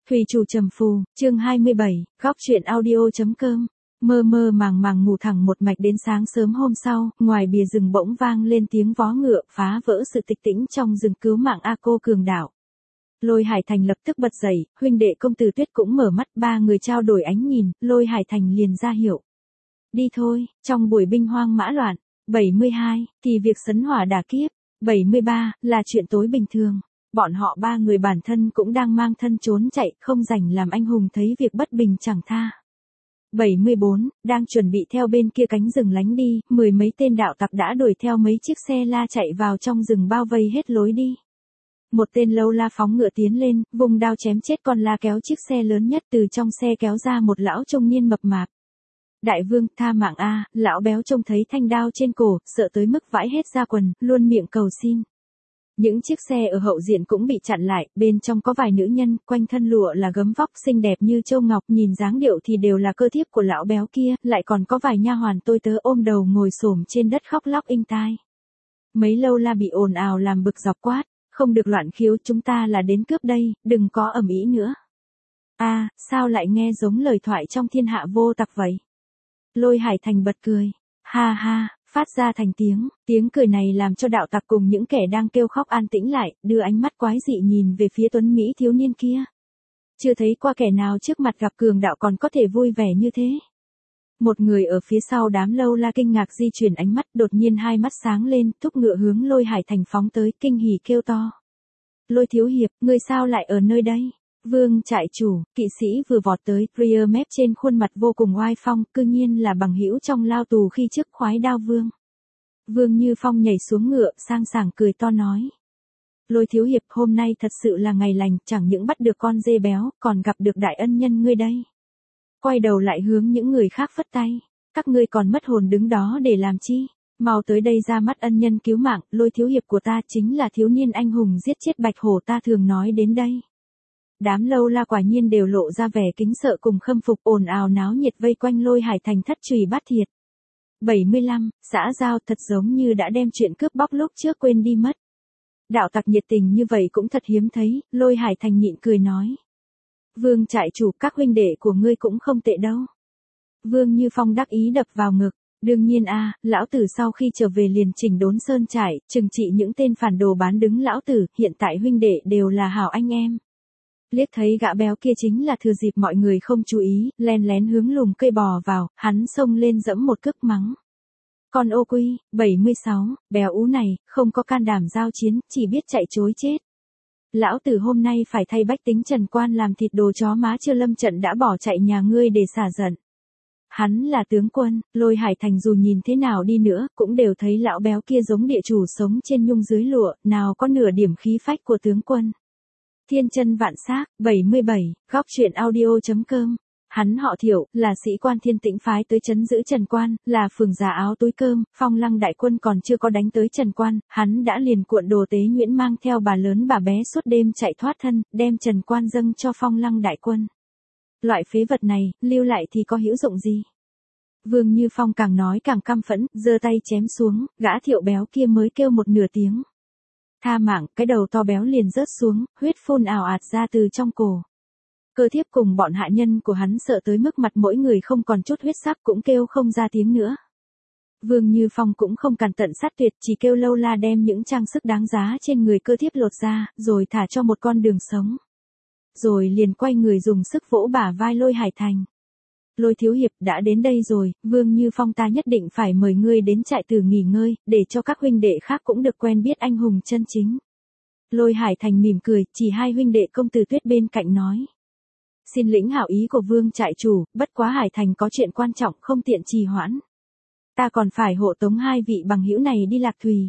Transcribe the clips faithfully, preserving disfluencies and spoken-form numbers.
Thủy chủ trầm phù, chương hai mươi bảy, góc chuyện audio.com. Mơ mơ màng màng ngủ thẳng một mạch đến sáng sớm hôm sau, ngoài bìa rừng bỗng vang lên tiếng vó ngựa phá vỡ sự tịch tĩnh trong rừng cứu mạng A Cô Cường Đạo. Lôi Hải Thành lập tức bật dậy, huynh đệ công tử Tuyết cũng mở mắt, ba người trao đổi ánh nhìn, Lôi Hải Thành liền ra hiệu. Đi thôi, trong buổi binh hoang mã loạn. bảy mươi hai, thì việc sấn hỏa đả kiếp. bảy mươi ba, là chuyện tối bình thường. Bọn họ ba người bản thân cũng đang mang thân trốn chạy, không rảnh làm anh hùng thấy việc bất bình chẳng tha. bảy mươi bốn, đang chuẩn bị theo bên kia cánh rừng lánh đi, mười mấy tên đạo tặc đã đuổi theo mấy chiếc xe la chạy vào trong rừng bao vây hết lối đi. Một tên lâu la phóng ngựa tiến lên, vùng đao chém chết con la kéo chiếc xe lớn nhất, từ trong xe kéo ra một lão trung niên mập mạp. Đại vương, tha mạng a, lão béo trông thấy thanh đao trên cổ, sợ tới mức vãi hết da quần, luôn miệng cầu xin. Những chiếc xe ở hậu diện cũng bị chặn lại, bên trong có vài nữ nhân, quanh thân lụa là gấm vóc xinh đẹp như châu ngọc, nhìn dáng điệu thì đều là cơ thiếp của lão béo kia, lại còn có vài nha hoàn tôi tớ ôm đầu ngồi xổm trên đất khóc lóc inh tai. Mấy lâu la bị ồn ào làm bực dọc quát, không được loạn khiếu, chúng ta là đến cướp đây, đừng có ầm ĩ nữa. A, à, sao lại nghe giống lời thoại trong thiên hạ vô tặc vậy? Lôi Hải Thành bật cười, ha ha. Phát ra thành tiếng, tiếng cười này làm cho đạo tặc cùng những kẻ đang kêu khóc an tĩnh lại, đưa ánh mắt quái dị nhìn về phía tuấn Mỹ thiếu niên kia. Chưa thấy qua kẻ nào trước mặt gặp cường đạo còn có thể vui vẻ như thế. Một người ở phía sau đám lâu la kinh ngạc di chuyển ánh mắt, đột nhiên hai mắt sáng lên, thúc ngựa hướng Lôi Hải Thành phóng tới, kinh hỉ kêu to. Lôi thiếu hiệp, ngươi sao lại ở nơi đây? Vương trại chủ, kỵ sĩ vừa vọt tới, Priya mép trên khuôn mặt vô cùng oai phong, cư nhiên là bằng hữu trong lao tù khi trước khoái đao vương. Vương Như Phong nhảy xuống ngựa, sang sảng cười to nói. Lôi thiếu hiệp, hôm nay thật sự là ngày lành, chẳng những bắt được con dê béo, còn gặp được đại ân nhân ngươi đây. Quay đầu lại hướng những người khác phất tay, các ngươi còn mất hồn đứng đó để làm chi? Mau tới đây ra mắt ân nhân cứu mạng, Lôi thiếu hiệp của ta chính là thiếu niên anh hùng giết chết bạch hổ ta thường nói đến đây. Đám lâu la quả nhiên đều lộ ra vẻ kính sợ cùng khâm phục, ồn ào náo nhiệt vây quanh Lôi Hải Thành thất trùy bát thiệt. bảy mươi lăm, xã giao thật giống như đã đem chuyện cướp bóc lúc trước quên đi mất. Đạo tặc nhiệt tình như vậy cũng thật hiếm thấy, Lôi Hải Thành nhịn cười nói. Vương trại chủ, các huynh đệ của ngươi cũng không tệ đâu. Vương Như Phong đắc ý đập vào ngực. Đương nhiên a, lão tử sau khi trở về liền chỉnh đốn sơn trại, trừng trị những tên phản đồ bán đứng lão tử, hiện tại huynh đệ đều là hảo anh em. Liếc thấy gã béo kia chính là thừa dịp mọi người không chú ý, len lén hướng lùm cây bò vào, hắn xông lên dẫm một cước mắng. Con ô quy, bảy mươi sáu, béo ú này, không có can đảm giao chiến, chỉ biết chạy chối chết. Lão tử hôm nay phải thay bách tính Trần Quan làm thịt đồ chó má chưa lâm trận đã bỏ chạy nhà ngươi để xả giận. Hắn là tướng quân, Lôi Hải Thành dù nhìn thế nào đi nữa, cũng đều thấy lão béo kia giống địa chủ sống trên nhung dưới lụa, nào có nửa điểm khí phách của tướng quân. Thiên chân vạn xác, bảy mươi bảy, góc chuyện audio.com. Hắn họ Thiệu, là sĩ quan Thiên Tĩnh phái tới trấn giữ Trần Quan, là phường già áo túi cơm, Phong Lăng đại quân còn chưa có đánh tới Trần Quan, hắn đã liền cuộn đồ tế nhuyễn mang theo bà lớn bà bé suốt đêm chạy thoát thân, đem Trần Quan dâng cho Phong Lăng đại quân. Loại phế vật này, lưu lại thì có hữu dụng gì? Vương Như Phong càng nói càng căm phẫn, giơ tay chém xuống, gã Thiệu béo kia mới kêu một nửa tiếng. Tha mạng, cái đầu to béo liền rớt xuống, huyết phun ào ạt ra từ trong cổ. Cơ thiếp cùng bọn hạ nhân của hắn sợ tới mức mặt mỗi người không còn chút huyết sắc cũng kêu không ra tiếng nữa. Vương Như Phong cũng không cẩn tận sát tuyệt, chỉ kêu lâu la đem những trang sức đáng giá trên người cơ thiếp lột ra, rồi thả cho một con đường sống. Rồi liền quay người dùng sức vỗ bả vai Lôi Hải Thành. Lôi thiếu hiệp đã đến đây rồi, Vương Như Phong ta nhất định phải mời ngươi đến trại tử nghỉ ngơi, để cho các huynh đệ khác cũng được quen biết anh hùng chân chính. Lôi Hải Thành mỉm cười, chỉ hai huynh đệ công tử Tuyết bên cạnh nói. Xin lĩnh hảo ý của Vương trại chủ, bất quá Hải Thành có chuyện quan trọng không tiện trì hoãn. Ta còn phải hộ tống hai vị bằng hữu này đi Lạc Thủy.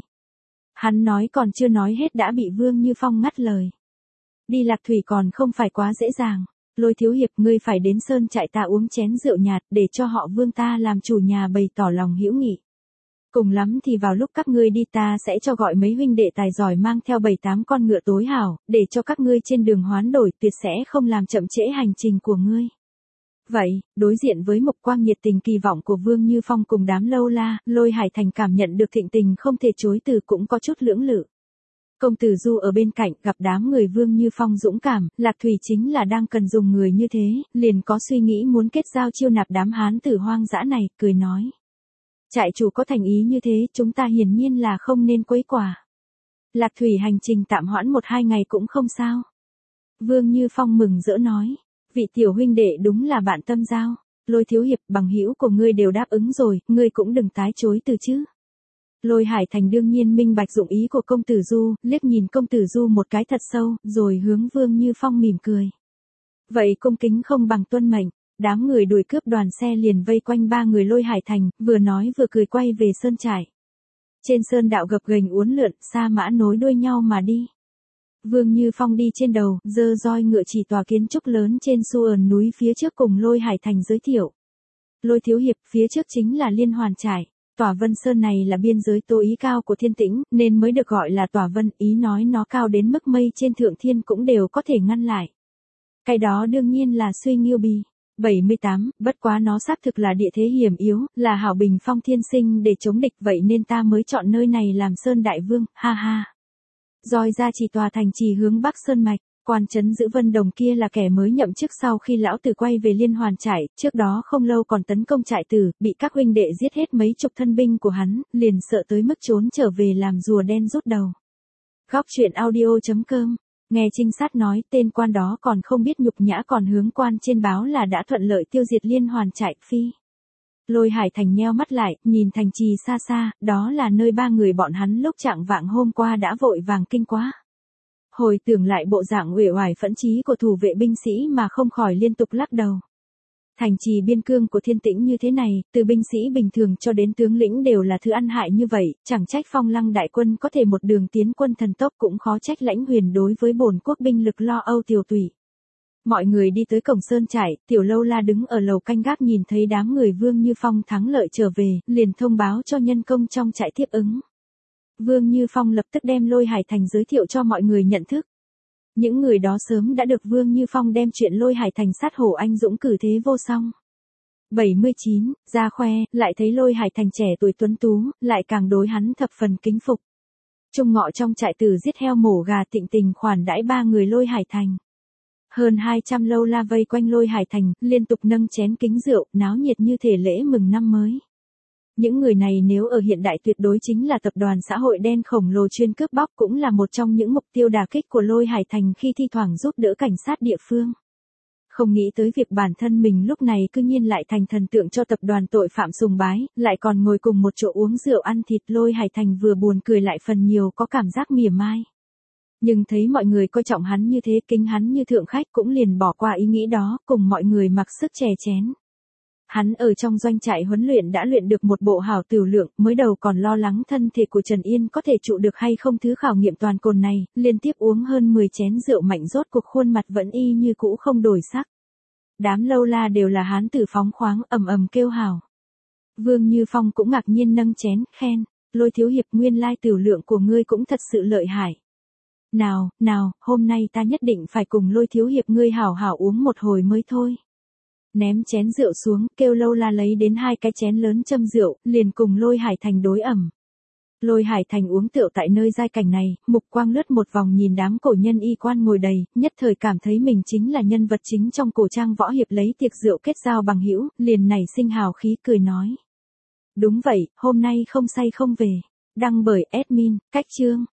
Hắn nói còn chưa nói hết đã bị Vương Như Phong ngắt lời. Đi Lạc Thủy còn không phải quá dễ dàng. Lôi thiếu hiệp, ngươi phải đến sơn trại ta uống chén rượu nhạt, để cho họ Vương ta làm chủ nhà bày tỏ lòng hữu nghị. Cùng lắm thì vào lúc các ngươi đi ta sẽ cho gọi mấy huynh đệ tài giỏi mang theo bảy tám con ngựa tối hảo, để cho các ngươi trên đường hoán đổi, tuyệt sẽ không làm chậm trễ hành trình của ngươi. Vậy, đối diện với mục quang nhiệt tình kỳ vọng của Vương Như Phong cùng đám lâu la, Lôi Hải Thành cảm nhận được thịnh tình không thể chối từ, cũng có chút lưỡng lự. Công tử Du ở bên cạnh gặp đám người Vương Như Phong dũng cảm, Lạc Thủy chính là đang cần dùng người như thế, liền có suy nghĩ muốn kết giao chiêu nạp đám hán tử hoang dã này, cười nói. Trại chủ có thành ý như thế, chúng ta hiển nhiên là không nên quấy quả. Lạc Thủy hành trình tạm hoãn một hai ngày cũng không sao. Vương Như Phong mừng rỡ nói, vị tiểu huynh đệ đúng là bạn tâm giao, Lôi thiếu hiệp bằng hữu của ngươi đều đáp ứng rồi, ngươi cũng đừng tái chối từ chứ. Lôi Hải Thành đương nhiên minh bạch dụng ý của công tử Du, liếc nhìn công tử Du một cái thật sâu, rồi hướng Vương Như Phong mỉm cười. Vậy cung kính không bằng tuân mệnh, đám người đuổi cướp đoàn xe liền vây quanh ba người Lôi Hải Thành, vừa nói vừa cười quay về sơn trại. Trên sơn đạo gập ghềnh uốn lượn, sa mã nối đuôi nhau mà đi. Vương Như Phong đi trên đầu, giơ roi ngựa chỉ tòa kiến trúc lớn trên xu ờn núi phía trước cùng Lôi Hải Thành giới thiệu. Lôi thiếu hiệp, phía trước chính là Liên Hoàn trại. Tòa Vân Sơn này là biên giới tối ý cao của Thiên Tĩnh, nên mới được gọi là Tòa Vân, ý nói nó cao đến mức mây trên thượng thiên cũng đều có thể ngăn lại. Cái đó đương nhiên là suy nghiêu bì. bảy mươi tám, bất quá nó xác thực là địa thế hiểm yếu, là hảo bình phong thiên sinh để chống địch, vậy nên ta mới chọn nơi này làm Sơn Đại Vương, ha ha. Roi ra chỉ tòa thành trì hướng Bắc Sơn Mạch. Quan trấn giữ Vân Đồng kia là kẻ mới nhậm chức sau khi lão tử quay về Liên Hoàn trại, trước đó không lâu còn tấn công trại tử, bị các huynh đệ giết hết mấy chục thân binh của hắn, liền sợ tới mức trốn trở về làm rùa đen rút đầu. Góc truyện audio chấm com, nghe trinh sát nói tên quan đó còn không biết nhục nhã còn hướng quan trên báo là đã thuận lợi tiêu diệt Liên Hoàn trại phi. Lôi Hải Thành nheo mắt lại, nhìn thành trì xa xa, đó là nơi ba người bọn hắn lúc trạng vạng hôm qua đã vội vàng kinh quá. Hồi tưởng lại bộ dạng uể oải phẫn chí của thủ vệ binh sĩ mà không khỏi liên tục lắc đầu. Thành trì biên cương của Thiên Tĩnh như thế này, từ binh sĩ bình thường cho đến tướng lĩnh đều là thứ ăn hại như vậy, chẳng trách Phong Lăng đại quân có thể một đường tiến quân thần tốc, cũng khó trách Lãnh Huyền đối với bổn quốc binh lực lo âu tiều tụy. Mọi người đi tới cổng sơn trại, Tiểu Lâu La đứng ở lầu canh gác nhìn thấy đám người Vương Như Phong thắng lợi trở về, liền thông báo cho nhân công trong trại tiếp ứng. Vương Như Phong lập tức đem Lôi Hải Thành giới thiệu cho mọi người nhận thức. Những người đó sớm đã được Vương Như Phong đem chuyện Lôi Hải Thành sát hổ anh dũng cử thế vô song. bảy mươi chín, ra khoe, lại thấy Lôi Hải Thành trẻ tuổi tuấn tú, lại càng đối hắn thập phần kính phục. Trung ngọ trong trại tử giết heo mổ gà tịnh tình khoản đãi ba người Lôi Hải Thành. Hơn hai trăm lâu la vây quanh Lôi Hải Thành, liên tục nâng chén kính rượu, náo nhiệt như thể lễ mừng năm mới. Những người này nếu ở hiện đại tuyệt đối chính là tập đoàn xã hội đen khổng lồ chuyên cướp bóc, cũng là một trong những mục tiêu đả kích của Lôi Hải Thành khi thi thoảng giúp đỡ cảnh sát địa phương. Không nghĩ tới việc bản thân mình lúc này cư nhiên lại thành thần tượng cho tập đoàn tội phạm sùng bái, lại còn ngồi cùng một chỗ uống rượu ăn thịt. Lôi Hải Thành vừa buồn cười lại phần nhiều có cảm giác mỉa mai. Nhưng thấy mọi người coi trọng hắn như thế, kính hắn như thượng khách, cũng liền bỏ qua ý nghĩ đó, cùng mọi người mặc sức chè chén. Hắn ở trong doanh trại huấn luyện đã luyện được một bộ hảo tửu lượng, mới đầu còn lo lắng thân thể của Trần Yên có thể trụ được hay không thứ khảo nghiệm toàn cồn này, liên tiếp uống hơn mười chén rượu mạnh rốt cuộc khuôn mặt vẫn y như cũ không đổi sắc. Đám lâu la đều là hán tử phóng khoáng, ầm ầm kêu hào. Vương Như Phong cũng ngạc nhiên nâng chén, khen, Lôi thiếu hiệp, nguyên lai tửu lượng của ngươi cũng thật sự lợi hại. Nào, nào, hôm nay ta nhất định phải cùng Lôi thiếu hiệp ngươi hảo hảo uống một hồi mới thôi. Ném chén rượu xuống, kêu lâu la lấy đến hai cái chén lớn châm rượu, liền cùng Lôi Hải Thành đối ẩm. Lôi Hải Thành uống rượu tại nơi giai cảnh này, mục quang lướt một vòng nhìn đám cổ nhân y quan ngồi đầy, nhất thời cảm thấy mình chính là nhân vật chính trong cổ trang võ hiệp lấy tiệc rượu kết giao bằng hữu, liền nảy sinh hào khí cười nói. Đúng vậy, hôm nay không say không về. Đăng bởi admin, Cách Chương.